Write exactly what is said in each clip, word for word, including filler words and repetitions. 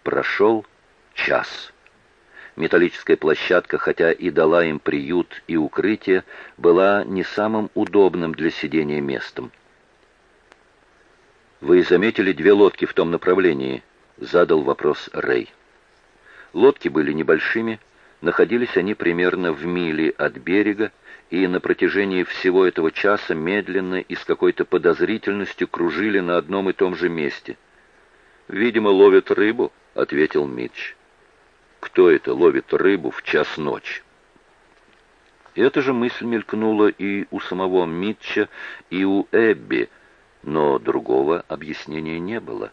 Прошел час. Металлическая площадка, хотя и дала им приют и укрытие, была не самым удобным для сидения местом. «Вы заметили две лодки в том направлении?» — задал вопрос Рэй. Лодки были небольшими, находились они примерно в миле от берега, и на протяжении всего этого часа медленно и с какой-то подозрительностью кружили на одном и том же месте. «Видимо, ловят рыбу», — ответил Митч. «Кто это ловит рыбу в час ночи?» Эта же мысль мелькнула и у самого Митча, и у Эбби, но другого объяснения не было.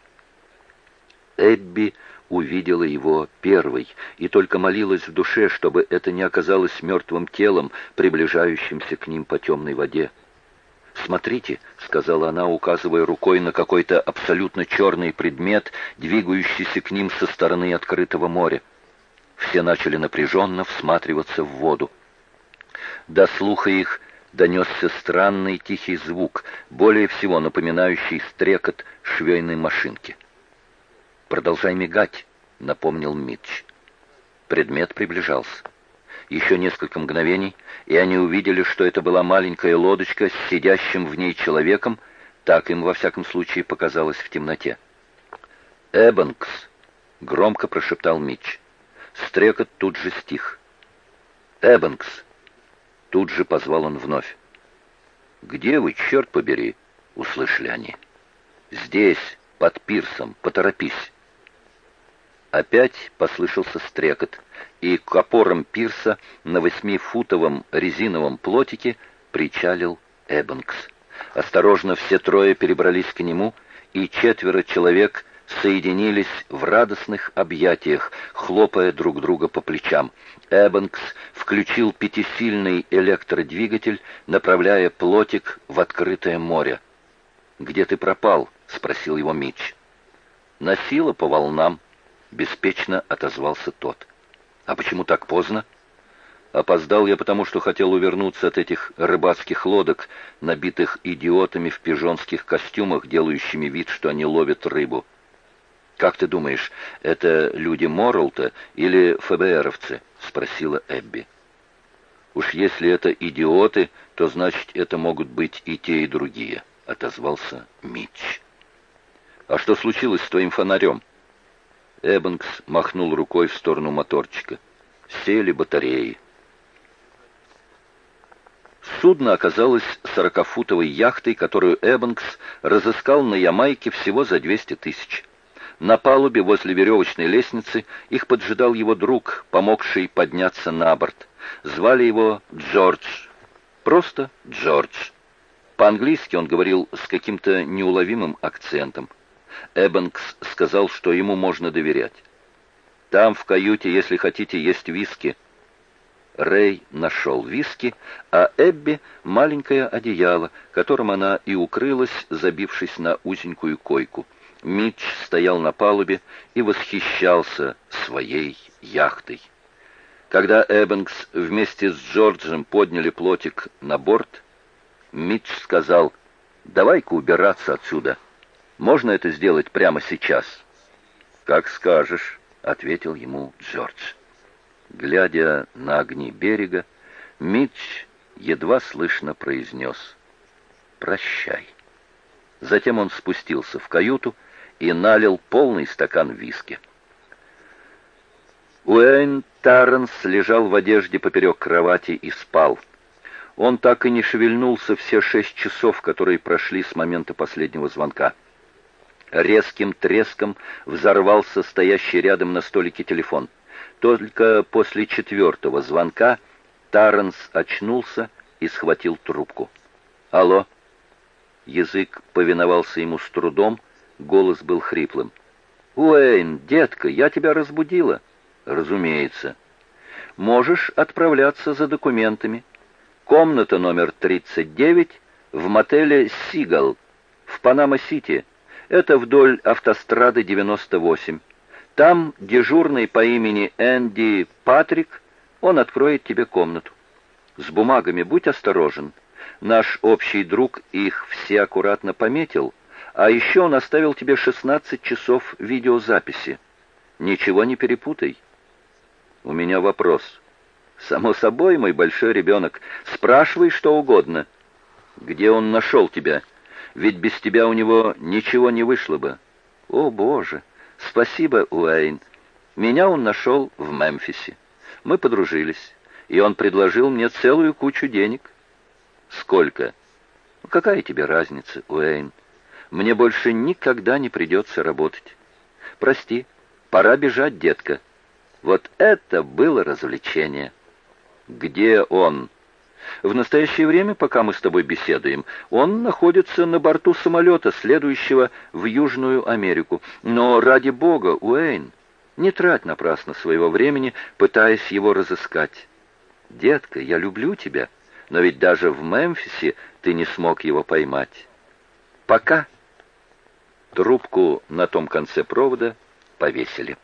Эбби увидела его первой и только молилась в душе, чтобы это не оказалось мертвым телом, приближающимся к ним по темной воде. «Смотрите», — сказала она, указывая рукой на какой-то абсолютно черный предмет, двигающийся к ним со стороны открытого моря. Все начали напряженно всматриваться в воду. До слуха их донесся странный тихий звук, более всего напоминающий стрекот швейной машинки. «Продолжай мигать», — напомнил Митч. Предмет приближался. Еще несколько мгновений, и они увидели, что это была маленькая лодочка с сидящим в ней человеком, так им, во всяком случае, показалось в темноте. «Эббанкс!» — громко прошептал Митч. Стрекот тут же стих. «Эббанкс!» — тут же позвал он вновь. «Где вы, черт побери?» — услышали они. «Здесь, под пирсом, поторопись!» Опять послышался стрекот, и к опорам пирса на восьмифутовом резиновом плотике причалил Эббанкс. Осторожно все трое перебрались к нему, и четверо человек соединились в радостных объятиях, хлопая друг друга по плечам. Эббанкс включил пятисильный электродвигатель, направляя плотик в открытое море. «Где ты пропал?» — спросил его Митч. «Носило по волнам», — беспечно отозвался тот. «А почему так поздно?» «Опоздал я потому, что хотел увернуться от этих рыбацких лодок, набитых идиотами в пижонских костюмах, делающими вид, что они ловят рыбу». «Как ты думаешь, это люди Моррелта или ФБРовцы?» — спросила Эбби. «Уж если это идиоты, то значит, это могут быть и те, и другие», — отозвался Митч. «А что случилось с твоим фонарем?» Эббанкс махнул рукой в сторону моторчика. «Сели батареи». Судно оказалось сорокафутовой яхтой, которую Эббанкс разыскал на Ямайке всего за двести тысяч. На палубе возле веревочной лестницы их поджидал его друг, помогший подняться на борт. Звали его Джордж. Просто Джордж. По-английски он говорил с каким-то неуловимым акцентом. Эббанкс сказал, что ему можно доверять. «Там, в каюте, если хотите, есть виски». Рэй нашел виски, а Эбби — маленькое одеяло, которым она и укрылась, забившись на узенькую койку. Митч стоял на палубе и восхищался своей яхтой. Когда Эббанкс вместе с Джорджем подняли плотик на борт, Митч сказал: «Давай-ка убираться отсюда. Можно это сделать прямо сейчас?» «Как скажешь», — ответил ему Джордж. Глядя на огни берега, Митч едва слышно произнес: «Прощай». Затем он спустился в каюту и налил полный стакан виски. Уэйн Тарренс лежал в одежде поперек кровати и спал. Он так и не шевельнулся все шесть часов, которые прошли с момента последнего звонка. Резким треском взорвался стоящий рядом на столике телефон. Только после четвертого звонка Тарренс очнулся и схватил трубку. «Алло?» Язык повиновался ему с трудом, голос был хриплым. «Уэйн, детка, я тебя разбудила?» «Разумеется». «Можешь отправляться за документами. Комната номер тридцать девять в мотеле «Сигал» в Панама-Сити. Это вдоль автострады девяносто восемь. Там дежурный по имени Энди Патрик, он откроет тебе комнату. С бумагами будь осторожен. Наш общий друг их все аккуратно пометил, а еще он оставил тебе шестнадцать часов видеозаписи. Ничего не перепутай. У меня вопрос. Само собой, мой большой ребенок. Спрашивай что угодно. Где он нашел тебя? Ведь без тебя у него ничего не вышло бы. О, Боже! Спасибо, Уэйн. Меня он нашел в Мемфисе. Мы подружились, и он предложил мне целую кучу денег. Сколько? Какая тебе разница, Уэйн? Мне больше никогда не придется работать. Прости, пора бежать, детка. Вот это было развлечение. Где он? В настоящее время, пока мы с тобой беседуем, он находится на борту самолета, следующего в Южную Америку. Но ради бога, Уэйн, не трать напрасно своего времени, пытаясь его разыскать. Детка, я люблю тебя, но ведь даже в Мемфисе ты не смог его поймать. Пока. Трубку на том конце провода повесили.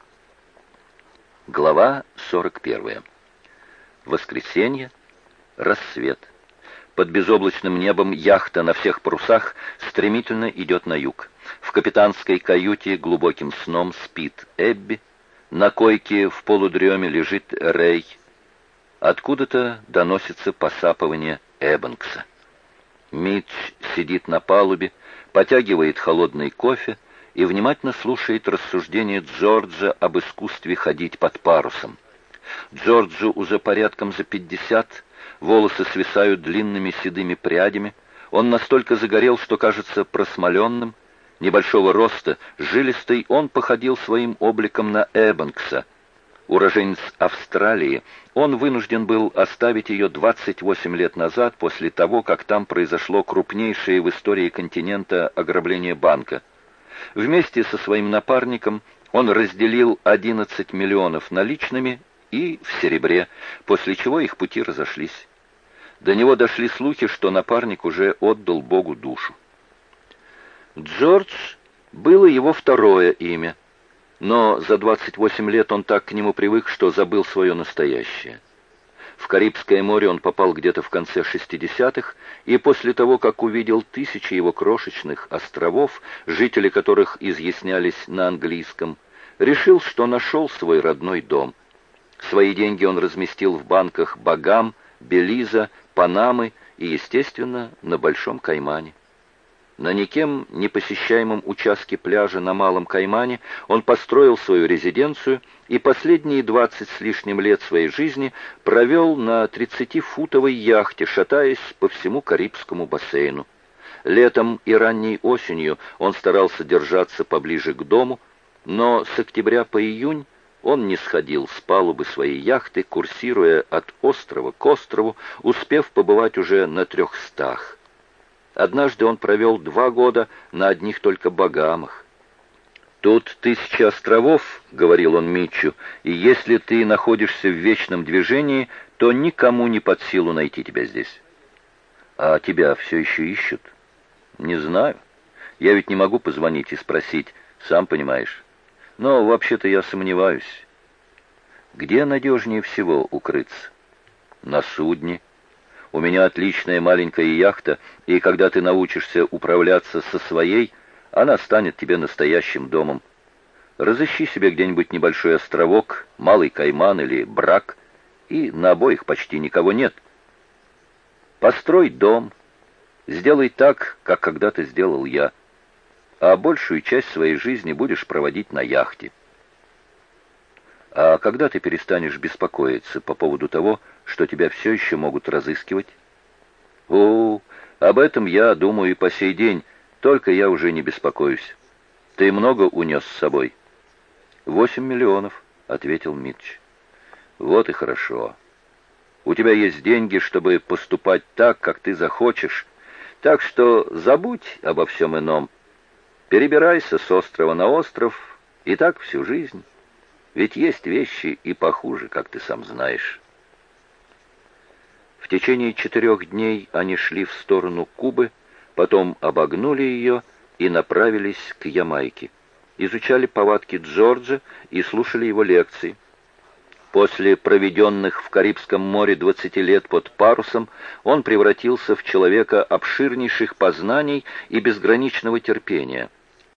Глава сорок первая. Воскресенье. Рассвет. Под безоблачным небом яхта на всех парусах стремительно идет на юг. В капитанской каюте глубоким сном спит Эбби. На койке в полудреме лежит Рэй. Откуда-то доносится посапывание Эббингса. Митч сидит на палубе, потягивает холодный кофе и внимательно слушает рассуждения Джорджа об искусстве ходить под парусом. Джорджу уже порядком за пятьдесят, волосы свисают длинными седыми прядями, он настолько загорел, что кажется просмоленным. Небольшого роста, жилистый, он походил своим обликом на Эббингса. Уроженец Австралии, он вынужден был оставить ее двадцать восемь лет назад, после того, как там произошло крупнейшее в истории континента ограбление банка. Вместе со своим напарником он разделил одиннадцать миллионов наличными и в серебре, после чего их пути разошлись. До него дошли слухи, что напарник уже отдал Богу душу. Джордж было его второе имя, но за двадцать восемь лет он так к нему привык, что забыл свое настоящее. В Карибское море он попал где-то в конце шестидесятых, и после того, как увидел тысячи его крошечных островов, жители которых изъяснялись на английском, решил, что нашел свой родной дом. Свои деньги он разместил в банках Багам, Белиза, Панамы и, естественно, на Большом Каймане. На никем не посещаемом участке пляжа на Малом Каймане он построил свою резиденцию и последние двадцать с лишним лет своей жизни провел на тридцатифутовой яхте, шатаясь по всему Карибскому бассейну. Летом и ранней осенью он старался держаться поближе к дому, но с октября по июнь он не сходил с палубы своей яхты, курсируя от острова к острову, успев побывать уже на трехстах. Однажды он провел два года на одних только Багамах. «Тут тысяча островов, — говорил он Митчу, — и если ты находишься в вечном движении, то никому не под силу найти тебя здесь». «А тебя все еще ищут?» «Не знаю. Я ведь не могу позвонить и спросить, сам понимаешь. Но вообще-то я сомневаюсь. Где надежнее всего укрыться?» «На судне. У меня отличная маленькая яхта, и когда ты научишься управляться со своей, она станет тебе настоящим домом. Разыщи себе где-нибудь небольшой островок, Малый Кайман или Брак, и на обоих почти никого нет. Построй дом, сделай так, как когда-то сделал я, а большую часть своей жизни будешь проводить на яхте. А когда ты перестанешь беспокоиться по поводу того, что тебя все еще могут разыскивать? О, об этом я думаю и по сей день, только я уже не беспокоюсь. Ты много унес с собой? Восемь миллионов, ответил Митч. Вот и хорошо. У тебя есть деньги, чтобы поступать так, как ты захочешь, так что забудь обо всем ином. Перебирайся с острова на остров, и так всю жизнь. Ведь есть вещи и похуже, как ты сам знаешь. В течение четырех дней они шли в сторону Кубы, потом обогнули ее и направились к Ямайке. Изучали повадки Джорджа и слушали его лекции. После проведенных в Карибском море двадцати лет под парусом, он превратился в человека обширнейших познаний и безграничного терпения.